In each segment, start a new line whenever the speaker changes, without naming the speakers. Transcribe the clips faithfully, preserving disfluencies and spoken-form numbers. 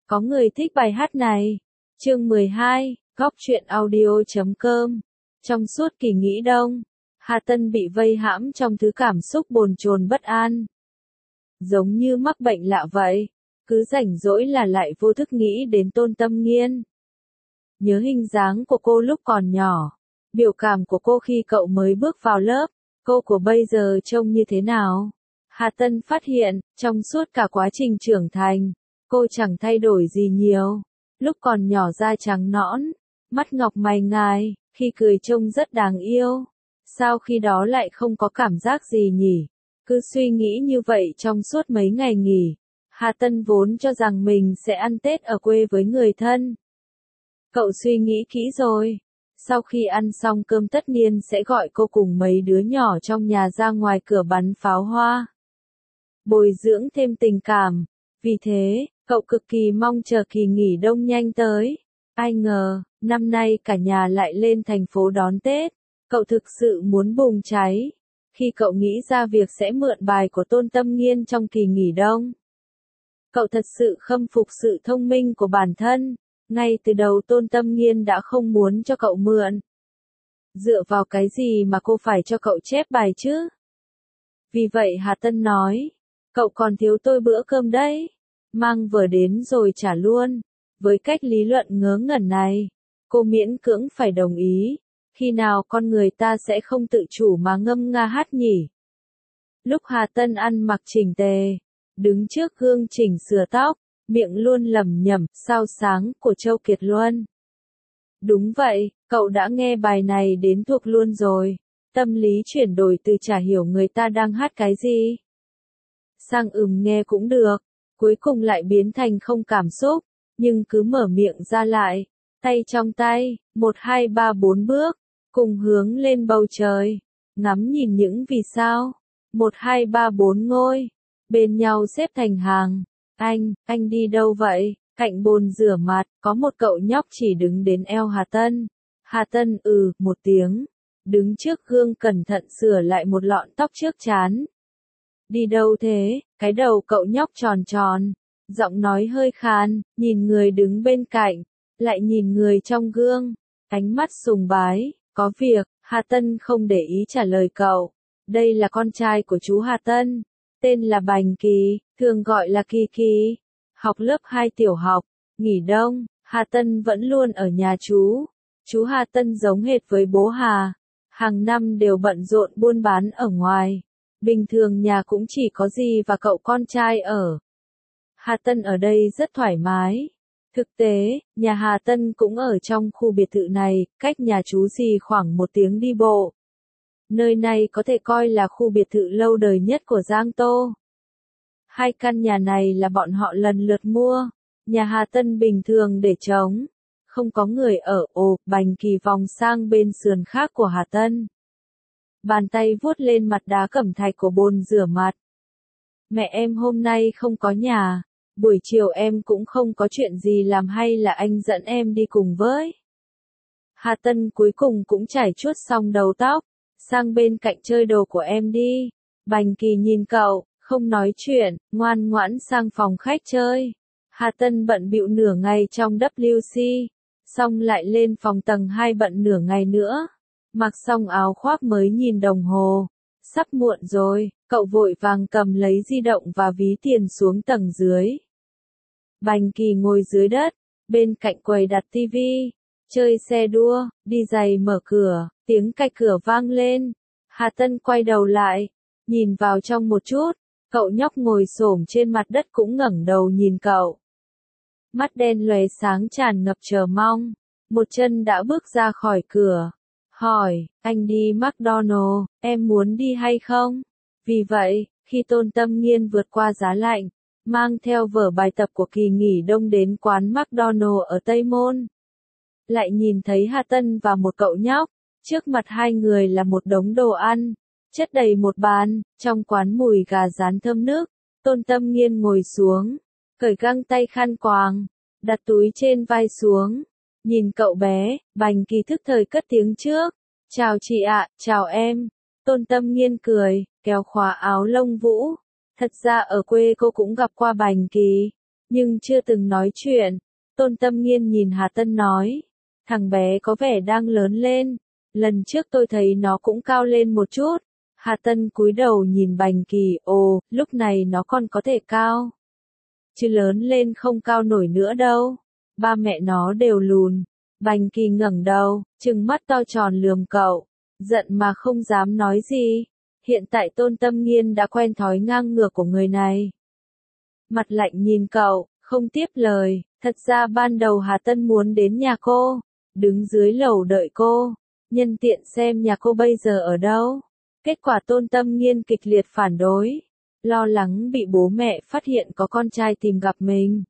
Có người thích bài hát này. Chương mười hai, góc truyện audio chấm com. Trong suốt kỳ nghỉ đông, Hà Tân bị vây hãm trong thứ cảm xúc bồn chồn bất an. Giống như mắc bệnh lạ vậy, cứ rảnh rỗi là lại vô thức nghĩ đến Tôn Tâm Nghiên. Nhớ hình dáng của cô lúc còn nhỏ, biểu cảm của cô khi cậu mới bước vào lớp, cô của bây giờ trông như thế nào. Hà Tân phát hiện, trong suốt cả quá trình trưởng thành, cô chẳng thay đổi gì nhiều. Lúc còn nhỏ da trắng nõn, mắt ngọc mày ngài, khi cười trông rất đáng yêu. Sao khi đó lại không có cảm giác gì nhỉ? Cứ suy nghĩ như vậy trong suốt mấy ngày nghỉ. Hà Tân vốn cho rằng mình sẽ ăn Tết ở quê với người thân. Cậu suy nghĩ kỹ rồi. Sau khi ăn xong cơm tất niên sẽ gọi cô cùng mấy đứa nhỏ trong nhà ra ngoài cửa bắn pháo hoa. Bồi dưỡng thêm tình cảm. Vì thế, cậu cực kỳ mong chờ kỳ nghỉ đông nhanh tới. Ai ngờ, năm nay cả nhà lại lên thành phố đón Tết. Cậu thực sự muốn bùng cháy. Khi cậu nghĩ ra việc sẽ mượn bài của Tôn Tâm Nghiên trong kỳ nghỉ đông. Cậu thật sự khâm phục sự thông minh của bản thân. Ngay từ đầu Tôn Tâm Nghiên đã không muốn cho cậu mượn. Dựa vào cái gì mà cô phải cho cậu chép bài chứ? Vì vậy Hà Tân nói, cậu còn thiếu tôi bữa cơm đấy. Mang vở đến rồi trả luôn. Với cách lý luận ngớ ngẩn này, cô miễn cưỡng phải đồng ý. Khi nào con người ta sẽ không tự chủ mà ngâm nga hát nhỉ? Lúc Hà Tân ăn mặc chỉnh tề, đứng trước gương chỉnh sửa tóc, miệng luôn lẩm nhẩm, sao sáng của Châu Kiệt Luân. Đúng vậy, cậu đã nghe bài này đến thuộc luôn rồi. Tâm lý chuyển đổi từ chả hiểu người ta đang hát cái gì sang ừm nghe cũng được, cuối cùng lại biến thành không cảm xúc, nhưng cứ mở miệng ra lại, tay trong tay, một hai ba bốn bước, cùng hướng lên bầu trời, ngắm nhìn những vì sao, một hai ba bốn ngôi, bên nhau xếp thành hàng. Anh, anh đi đâu vậy? Cạnh bồn rửa mặt, có một cậu nhóc chỉ đứng đến eo Hà Tân. Hà Tân ừ, một tiếng, đứng trước gương cẩn thận sửa lại một lọn tóc trước trán. Đi đâu thế? Cái đầu cậu nhóc tròn tròn, giọng nói hơi khàn, nhìn người đứng bên cạnh, lại nhìn người trong gương, ánh mắt sùng bái, có việc. Hà Tân không để ý trả lời cậu. Đây là con trai của chú Hà Tân, tên là Bành Kỳ, thường gọi là Kỳ Kỳ, học lớp hai tiểu học. Nghỉ đông, Hà Tân vẫn luôn ở nhà chú. Chú Hà Tân giống hệt với bố Hà, hàng năm đều bận rộn buôn bán ở ngoài. Bình thường nhà cũng chỉ có dì và cậu con trai ở. Hà Tân ở đây rất thoải mái. Thực tế, nhà Hà Tân cũng ở trong khu biệt thự này, cách nhà chú dì khoảng một tiếng đi bộ. Nơi này có thể coi là khu biệt thự lâu đời nhất của Giang Tô. Hai căn nhà này là bọn họ lần lượt mua. Nhà Hà Tân bình thường để trống, không có người ở. Ồ, Bành Kỳ vòng sang bên sườn khác của Hà Tân. Bàn tay vuốt lên mặt đá cẩm thạch của bồn rửa mặt. Mẹ em hôm nay không có nhà, buổi chiều em cũng không có chuyện gì làm hay là anh dẫn em đi cùng với. Hà Tân cuối cùng cũng chải chuốt xong đầu tóc, sang bên cạnh chơi đồ của em đi. Bành Kỳ nhìn cậu, không nói chuyện, ngoan ngoãn sang phòng khách chơi. Hà Tân bận bịu nửa ngày trong W C, xong lại lên phòng tầng hai bận nửa ngày nữa. Mặc xong áo khoác mới nhìn đồng hồ. Sắp muộn rồi, cậu vội vàng cầm lấy di động và ví tiền xuống tầng dưới. Bành Kỳ ngồi dưới đất, bên cạnh quầy đặt tivi, chơi xe đua, đi giày mở cửa, tiếng cạch cửa vang lên. Hà Tân quay đầu lại, nhìn vào trong một chút, cậu nhóc ngồi xổm trên mặt đất cũng ngẩng đầu nhìn cậu. Mắt đen lóe sáng tràn ngập chờ mong, một chân đã bước ra khỏi cửa. Hỏi, anh đi McDonald, em muốn đi hay không? Vì vậy, khi Tôn Tâm Nghiên vượt qua giá lạnh, mang theo vở bài tập của kỳ nghỉ đông đến quán McDonald ở Tây Môn, lại nhìn thấy Hà Tân và một cậu nhóc, trước mặt hai người là một đống đồ ăn, chất đầy một bàn, trong quán mùi gà rán thơm nức. Tôn Tâm Nghiên ngồi xuống, cởi găng tay khăn quàng, đặt túi trên vai xuống. Nhìn cậu bé, Bành Kỳ thức thời cất tiếng trước. Chào chị ạ, chào em. Tôn Tâm Nghiên cười, kéo khóa áo lông vũ. Thật ra ở quê cô cũng gặp qua Bành Kỳ. nhưng chưa từng nói chuyện. Tôn Tâm Nghiên nhìn Hà Tân nói, thằng bé có vẻ đang lớn lên, lần trước tôi thấy nó cũng cao lên một chút. Hà Tân cúi đầu nhìn Bành Kỳ, ồ, lúc này nó còn có thể cao. Chứ lớn lên không cao nổi nữa đâu. Ba mẹ nó đều lùn. Bành Kỳ ngẩng đầu, trừng mắt to tròn lườm cậu, giận mà không dám nói gì. Hiện tại Tôn Tâm Nghiên đã quen thói ngang ngược của người này. Mặt lạnh nhìn cậu, không tiếp lời. Thật ra ban đầu Hà Tân muốn đến nhà cô, đứng dưới lầu đợi cô, nhân tiện xem nhà cô bây giờ ở đâu. Kết quả Tôn Tâm Nghiên kịch liệt phản đối, lo lắng bị bố mẹ phát hiện có con trai tìm gặp mình.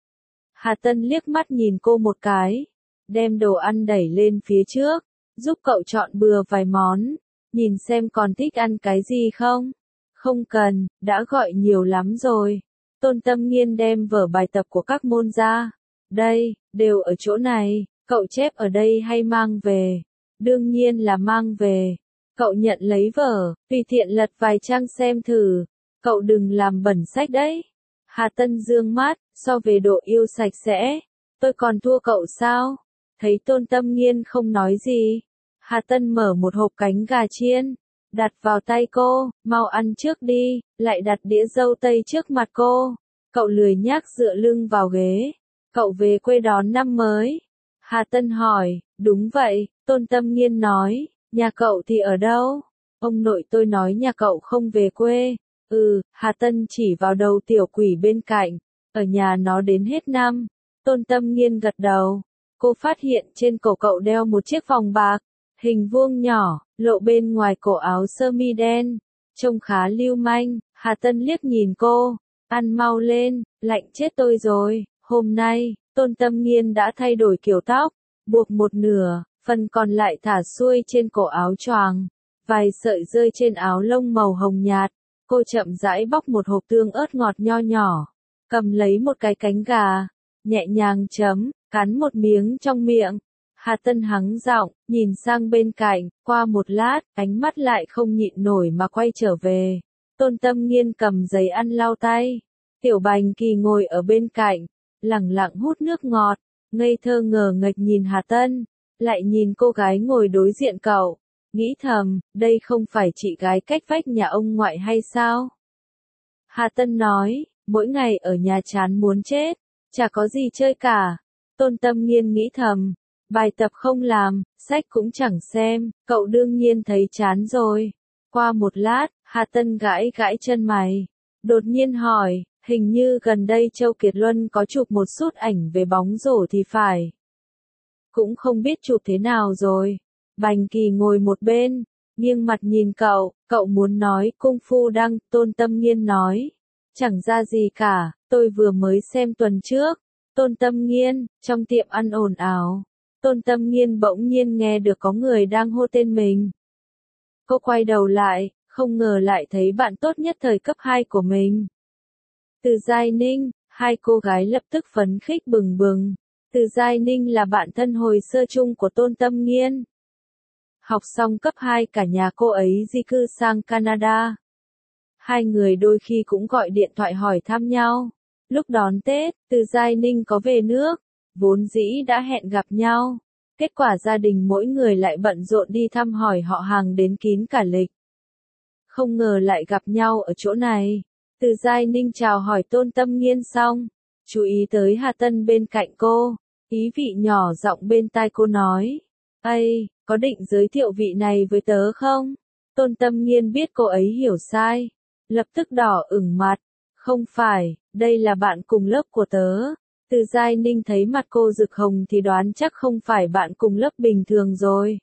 Hà Tân liếc mắt nhìn cô một cái, đem đồ ăn đẩy lên phía trước, giúp cậu chọn bừa vài món, nhìn xem còn thích ăn cái gì không. Không cần, đã gọi nhiều lắm rồi. Tôn Tâm Nghiên đem vở bài tập của các môn ra. Đây, đều ở chỗ này, cậu chép ở đây hay mang về? Đương nhiên là mang về. Cậu nhận lấy vở, tùy tiện lật vài trang xem thử. Cậu đừng làm bẩn sách đấy. Hà Tân dương mắt, so về độ yêu sạch sẽ, tôi còn thua cậu sao? Thấy Tôn Tâm Nghiên không nói gì, Hà Tân mở một hộp cánh gà chiên, đặt vào tay cô, mau ăn trước đi, lại đặt đĩa dâu tây trước mặt cô. Cậu lười nhác dựa lưng vào ghế. Cậu về quê đón năm mới. Hà Tân hỏi, đúng vậy, Tôn Tâm Nghiên nói, nhà cậu thì ở đâu? Ông nội tôi nói nhà cậu không về quê. Ừ, Hà Tân chỉ vào đầu tiểu quỷ bên cạnh, ở nhà nó đến hết năm. Tôn Tâm Nghiên gật đầu. Cô phát hiện trên cổ cậu đeo một chiếc vòng bạc, hình vuông nhỏ, lộ bên ngoài cổ áo sơ mi đen, trông khá lưu manh. Hà Tân liếc nhìn cô, ăn mau lên, lạnh chết tôi rồi. Hôm nay, Tôn Tâm Nghiên đã thay đổi kiểu tóc, buộc một nửa, phần còn lại thả xuôi trên cổ áo choàng, vài sợi rơi trên áo lông màu hồng nhạt. Cô chậm rãi bóc một hộp tương ớt ngọt nho nhỏ, cầm lấy một cái cánh gà, nhẹ nhàng chấm, cắn một miếng trong miệng. Hà Tân hắng giọng, nhìn sang bên cạnh, qua một lát, ánh mắt lại không nhịn nổi mà quay trở về. Tôn Tâm Nghiên cầm giấy ăn lau tay. Tiểu Bành Kỳ ngồi ở bên cạnh, lẳng lặng hút nước ngọt, ngây thơ ngờ nghệch nhìn Hà Tân, lại nhìn cô gái ngồi đối diện cậu, nghĩ thầm, đây không phải chị gái cách vách nhà ông ngoại hay sao? Hà Tân nói, mỗi ngày ở nhà chán muốn chết, chả có gì chơi cả. Tôn Tâm Nghiên nghĩ thầm, bài tập không làm, sách cũng chẳng xem, cậu đương nhiên thấy chán rồi. Qua một lát, Hà Tân gãi gãi chân mày, đột nhiên hỏi, hình như gần đây Châu Kiệt Luân có chụp một sút ảnh về bóng rổ thì phải. Cũng không biết chụp thế nào rồi. Bành Kỳ ngồi một bên, nghiêng mặt nhìn cậu, cậu muốn nói cung phu đăng. Tôn Tâm Nghiên nói, chẳng ra gì cả, tôi vừa mới xem tuần trước. Tôn Tâm Nghiên, trong tiệm ăn ồn ào. Tôn Tâm Nghiên bỗng nhiên nghe được có người đang hô tên mình. Cô quay đầu lại, không ngờ lại thấy bạn tốt nhất thời cấp hai của mình. Từ Giai Ninh, hai cô gái lập tức phấn khích bừng bừng. Từ Giai Ninh là bạn thân hồi sơ chung của Tôn Tâm Nghiên. Học xong cấp hai cả nhà cô ấy di cư sang Canada. Hai người đôi khi cũng gọi điện thoại hỏi thăm nhau. Lúc đón Tết, Từ Giai Ninh có về nước, vốn dĩ đã hẹn gặp nhau. Kết quả gia đình mỗi người lại bận rộn đi thăm hỏi họ hàng đến kín cả lịch. Không ngờ lại gặp nhau ở chỗ này. Từ Giai Ninh chào hỏi Tôn Tâm Nghiên xong, chú ý tới Hà Tân bên cạnh cô, ý vị nhỏ giọng bên tai cô nói, ây, có định giới thiệu vị này với tớ không? Tôn Tâm Nghiên biết cô ấy hiểu sai, lập tức đỏ ửng mặt, không phải, đây là bạn cùng lớp của tớ. Từ Giai Ninh thấy mặt cô rực hồng thì đoán chắc không phải bạn cùng lớp bình thường rồi.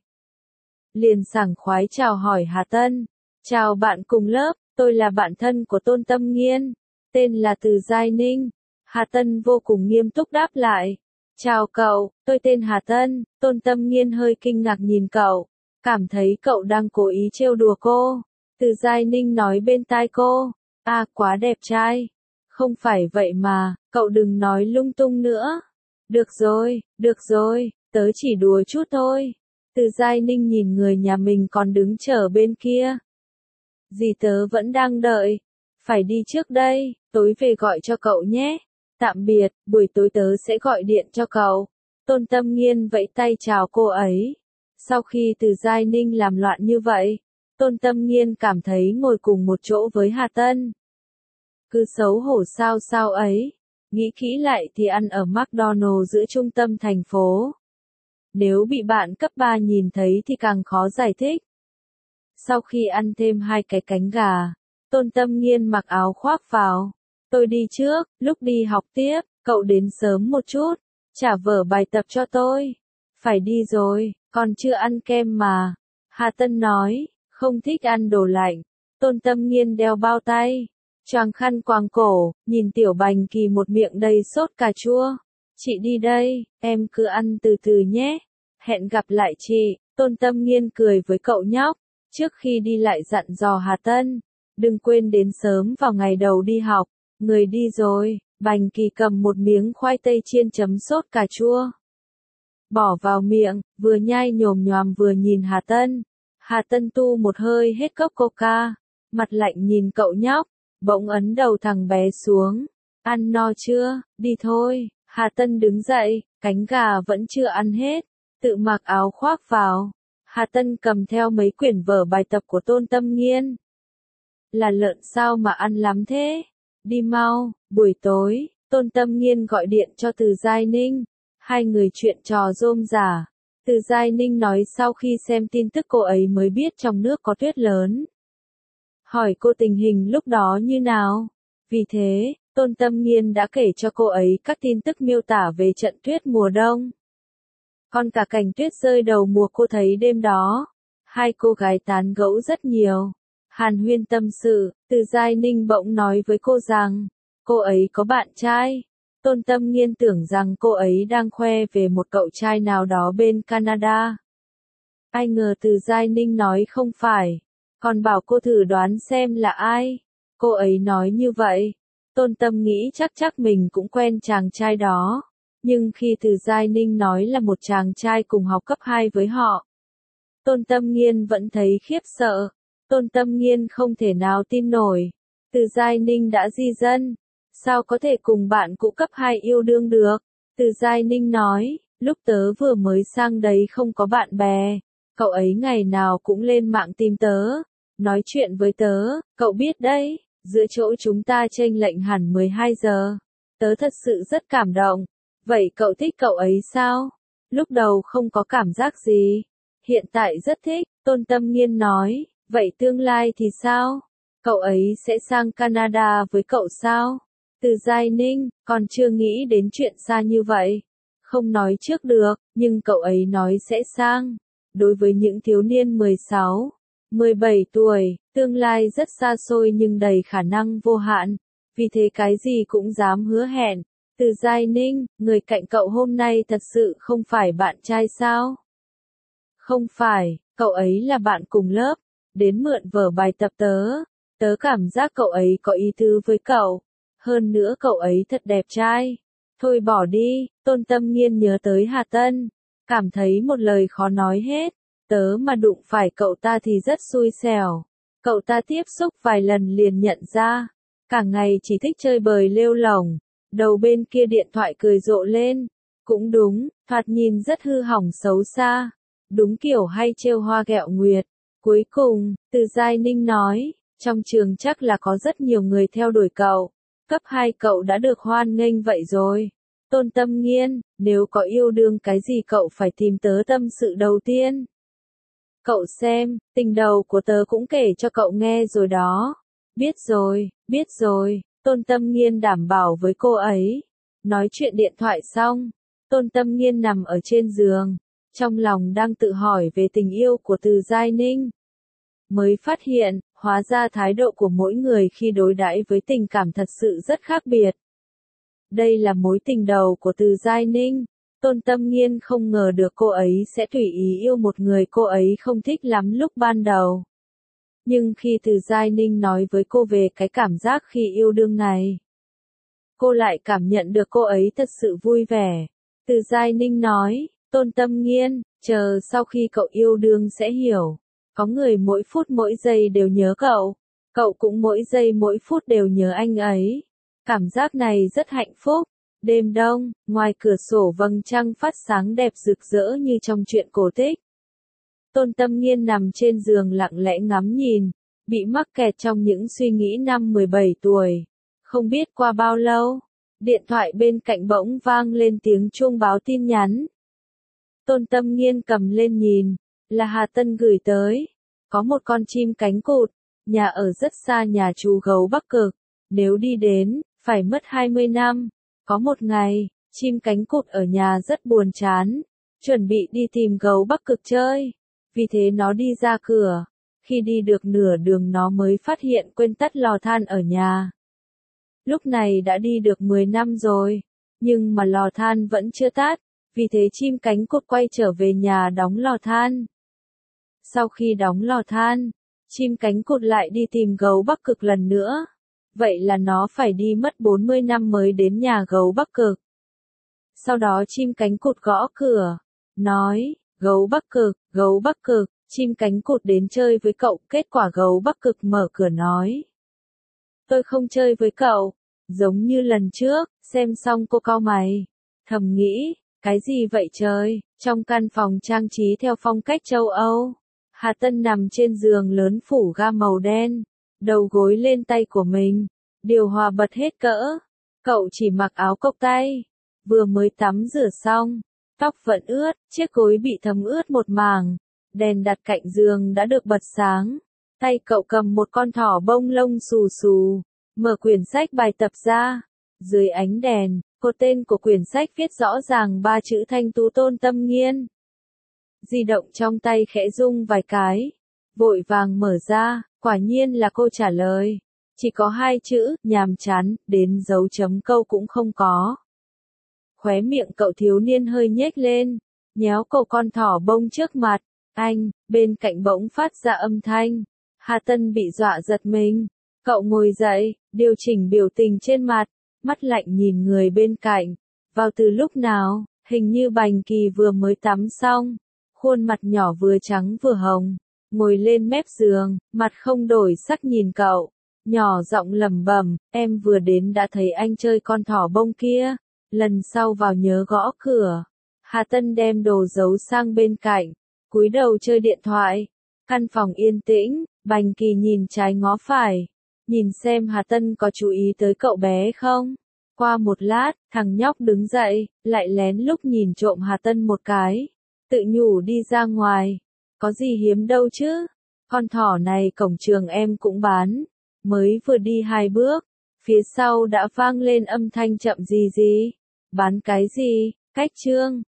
Liền sảng khoái chào hỏi Hà Tân, chào bạn cùng lớp, tôi là bạn thân của Tôn Tâm Nghiên, tên là Từ Giai Ninh. Hà Tân vô cùng nghiêm túc đáp lại, chào cậu, tôi tên Hà Tân. Tôn Tâm Nghiên hơi kinh ngạc nhìn cậu, cảm thấy cậu đang cố ý trêu đùa cô. Từ Giai Ninh nói bên tai cô, à quá đẹp trai. Không phải vậy mà, cậu đừng nói lung tung nữa. Được rồi, được rồi, tớ chỉ đùa chút thôi. Từ Giai Ninh nhìn người nhà mình còn đứng chờ bên kia. Dì tớ vẫn đang đợi, phải đi trước đây, tối về gọi cho cậu nhé. Tạm biệt, buổi tối tớ sẽ gọi điện cho cậu. Tôn Tâm Nghiên vẫy tay chào cô ấy. Sau khi Từ Giai Ninh làm loạn như vậy, Tôn Tâm Nghiên cảm thấy ngồi cùng một chỗ với Hà Tân. Cứ xấu hổ sao sao ấy. Nghĩ kỹ lại thì ăn ở McDonald's giữa trung tâm thành phố. Nếu bị bạn cấp ba nhìn thấy thì càng khó giải thích. Sau khi ăn thêm hai cái cánh gà, Tôn Tâm Nghiên mặc áo khoác vào. Tôi đi trước, lúc đi học tiếp, cậu đến sớm một chút, trả vở bài tập cho tôi. Phải đi rồi, còn chưa ăn kem mà. Hà Tân nói, không thích ăn đồ lạnh. Tôn Tâm Nghiên đeo bao tay, choàng khăn quàng cổ, nhìn Tiểu Bành Kỳ một miệng đầy sốt cà chua. Chị đi đây, em cứ ăn từ từ nhé. Hẹn gặp lại chị. Tôn Tâm Nghiên cười với cậu nhóc. Trước khi đi lại dặn dò Hà Tân, đừng quên đến sớm vào ngày đầu đi học. Người đi rồi, Bành Kỳ cầm một miếng khoai tây chiên chấm sốt cà chua. Bỏ vào miệng, vừa nhai nhồm nhòm vừa nhìn Hà Tân. Hà Tân tu một hơi hết cốc coca, mặt lạnh nhìn cậu nhóc, bỗng ấn đầu thằng bé xuống. Ăn no chưa, đi thôi. Hà Tân đứng dậy, cánh gà vẫn chưa ăn hết, tự mặc áo khoác vào. Hà Tân cầm theo mấy quyển vở bài tập của Tôn Tâm Nghiên. Là lợn sao mà ăn lắm thế? Đi mau, buổi tối, Tôn Tâm Nghiên gọi điện cho Từ Giai Ninh. Hai người chuyện trò rôm rả. Từ Giai Ninh nói sau khi xem tin tức cô ấy mới biết trong nước có tuyết lớn. Hỏi cô tình hình lúc đó như nào? Vì thế, Tôn Tâm Nghiên đã kể cho cô ấy các tin tức miêu tả về trận tuyết mùa đông. Còn cả cảnh tuyết rơi đầu mùa cô thấy đêm đó. Hai cô gái tán gẫu rất nhiều. Hàn huyên tâm sự, Từ Giai Ninh bỗng nói với cô rằng, cô ấy có bạn trai. Tôn Tâm Nghiên tưởng rằng cô ấy đang khoe về một cậu trai nào đó bên Canada. Ai ngờ Từ Giai Ninh nói không phải, còn bảo cô thử đoán xem là ai. Cô ấy nói như vậy, Tôn Tâm nghĩ chắc chắc mình cũng quen chàng trai đó. Nhưng khi Từ Giai Ninh nói là một chàng trai cùng học cấp hai với họ, Tôn Tâm Nghiên vẫn thấy khiếp sợ. Tôn Tâm Nghiên không thể nào tin nổi. Từ Giai Ninh đã di dân, sao có thể cùng bạn cũ cấp hai yêu đương được? Từ Giai Ninh nói, lúc tớ vừa mới sang đấy không có bạn bè, cậu ấy ngày nào cũng lên mạng tìm tớ, nói chuyện với tớ, cậu biết đấy, giữa chỗ chúng ta chênh lệch hẳn mười hai giờ. Tớ thật sự rất cảm động. Vậy cậu thích cậu ấy sao? Lúc đầu không có cảm giác gì, hiện tại rất thích. Tôn Tâm Nghiên nói, vậy tương lai thì sao? Cậu ấy sẽ sang Canada với cậu sao? Từ Giai Ninh, còn chưa nghĩ đến chuyện xa như vậy. Không nói trước được, nhưng cậu ấy nói sẽ sang. Đối với những thiếu niên mười sáu, mười bảy tuổi, tương lai rất xa xôi nhưng đầy khả năng vô hạn. Vì thế cái gì cũng dám hứa hẹn. Từ Giai Ninh, người cạnh cậu hôm nay thật sự không phải bạn trai sao? Không phải, cậu ấy là bạn cùng lớp, đến mượn vở bài tập tớ. Tớ cảm giác cậu ấy có ý tứ với cậu. Hơn nữa cậu ấy thật đẹp trai. Thôi bỏ đi. Tôn Tâm Nghiên nhớ tới Hà Tân, cảm thấy một lời khó nói hết. Tớ mà đụng phải cậu ta thì rất xui xẻo. Cậu ta tiếp xúc vài lần liền nhận ra, cả ngày chỉ thích chơi bời lêu lổng. Đầu bên kia điện thoại cười rộ lên. Cũng đúng, thoạt nhìn rất hư hỏng xấu xa. Đúng kiểu hay trêu hoa ghẹo nguyệt. Cuối cùng, Từ Giai Ninh nói, trong trường chắc là có rất nhiều người theo đuổi cậu. Cấp hai cậu đã được hoan nghênh vậy rồi. Tôn Tâm Nghiên, nếu có yêu đương cái gì cậu phải tìm tớ tâm sự đầu tiên. Cậu xem, tình đầu của tớ cũng kể cho cậu nghe rồi đó. Biết rồi, biết rồi. Tôn Tâm Nghiên đảm bảo với cô ấy. Nói chuyện điện thoại xong, Tôn Tâm Nghiên nằm ở trên giường, trong lòng đang tự hỏi về tình yêu của Từ Giai Ninh. Mới phát hiện, hóa ra thái độ của mỗi người khi đối đãi với tình cảm thật sự rất khác biệt. Đây là mối tình đầu của Từ Giai Ninh. Tôn Tâm Nghiên không ngờ được cô ấy sẽ tùy ý yêu một người cô ấy không thích lắm lúc ban đầu. Nhưng khi Từ Giai Ninh nói với cô về cái cảm giác khi yêu đương này, cô lại cảm nhận được cô ấy thật sự vui vẻ. Từ Giai Ninh nói, Tôn Tâm Nghiên, chờ sau khi cậu yêu đương sẽ hiểu. Có người mỗi phút mỗi giây đều nhớ cậu. Cậu cũng mỗi giây mỗi phút đều nhớ anh ấy. Cảm giác này rất hạnh phúc. Đêm đông, ngoài cửa sổ vầng trăng phát sáng đẹp rực rỡ như trong truyện cổ tích. Tôn Tâm Nghiên nằm trên giường lặng lẽ ngắm nhìn, bị mắc kẹt trong những suy nghĩ năm mười bảy tuổi. Không biết qua bao lâu, điện thoại bên cạnh bỗng vang lên tiếng chuông báo tin nhắn. Tôn Tâm Nghiên cầm lên nhìn, là Hà Tân gửi tới. Có một con chim cánh cụt, nhà ở rất xa nhà chú gấu Bắc Cực. Nếu đi đến, phải mất hai mươi năm. Có một ngày, chim cánh cụt ở nhà rất buồn chán, chuẩn bị đi tìm gấu Bắc Cực chơi. Vì thế nó đi ra cửa. Khi đi được nửa đường nó mới phát hiện quên tắt lò than ở nhà. Lúc này đã đi được mười năm rồi, nhưng mà lò than vẫn chưa tắt, vì thế chim cánh cụt quay trở về nhà đóng lò than. Sau khi đóng lò than, chim cánh cụt lại đi tìm gấu Bắc Cực lần nữa. Vậy là nó phải đi mất bốn mươi năm mới đến nhà gấu Bắc Cực. Sau đó chim cánh cụt gõ cửa, nói, gấu Bắc Cực, gấu Bắc Cực, chim cánh cụt đến chơi với cậu. Kết quả gấu Bắc Cực mở cửa nói, tôi không chơi với cậu. Giống như lần trước, xem xong cô cau mày, thầm nghĩ, cái gì vậy trời. Trong căn phòng trang trí theo phong cách châu Âu, Hà Tân nằm trên giường lớn phủ ga màu đen, đầu gối lên tay của mình, điều hòa bật hết cỡ. Cậu chỉ mặc áo cộc tay, vừa mới tắm rửa xong, tóc vẫn ướt, chiếc gối bị thấm ướt một mảng. Đèn đặt cạnh giường đã được bật sáng. Tay cậu cầm một con thỏ bông lông xù xù, mở quyển sách bài tập ra. Dưới ánh đèn, cột tên của quyển sách viết rõ ràng ba chữ Thanh Tú Tôn Tâm Nghiên. Di động trong tay khẽ rung vài cái, vội vàng mở ra, quả nhiên là cô trả lời. Chỉ có hai chữ, nhàm chán, đến dấu chấm câu cũng không có. Khóe miệng cậu thiếu niên hơi nhếch lên, nhéo cậu con thỏ bông trước mặt. Anh, bên cạnh bỗng phát ra âm thanh. Hà Tân bị dọa giật mình. Cậu ngồi dậy, điều chỉnh biểu tình trên mặt, mắt lạnh nhìn người bên cạnh. Vào từ lúc nào, hình như Bành Kỳ vừa mới tắm xong. Khuôn mặt nhỏ vừa trắng vừa hồng, ngồi lên mép giường, mặt không đổi sắc nhìn cậu. Nhỏ giọng lẩm bẩm, em vừa đến đã thấy anh chơi con thỏ bông kia. Lần sau vào nhớ gõ cửa. Hà Tân đem đồ giấu sang bên cạnh, cúi đầu chơi điện thoại. Căn phòng yên tĩnh, Bành Kỳ nhìn trái ngó phải, nhìn xem Hà Tân có chú ý tới cậu bé không. Qua một lát, thằng nhóc đứng dậy, lại lén lút nhìn trộm Hà Tân một cái, tự nhủ đi ra ngoài. Có gì hiếm đâu chứ, con thỏ này cổng trường em cũng bán. Mới vừa đi hai bước, phía sau đã vang lên âm thanh chậm gì gì. Bán cái gì, cách trương.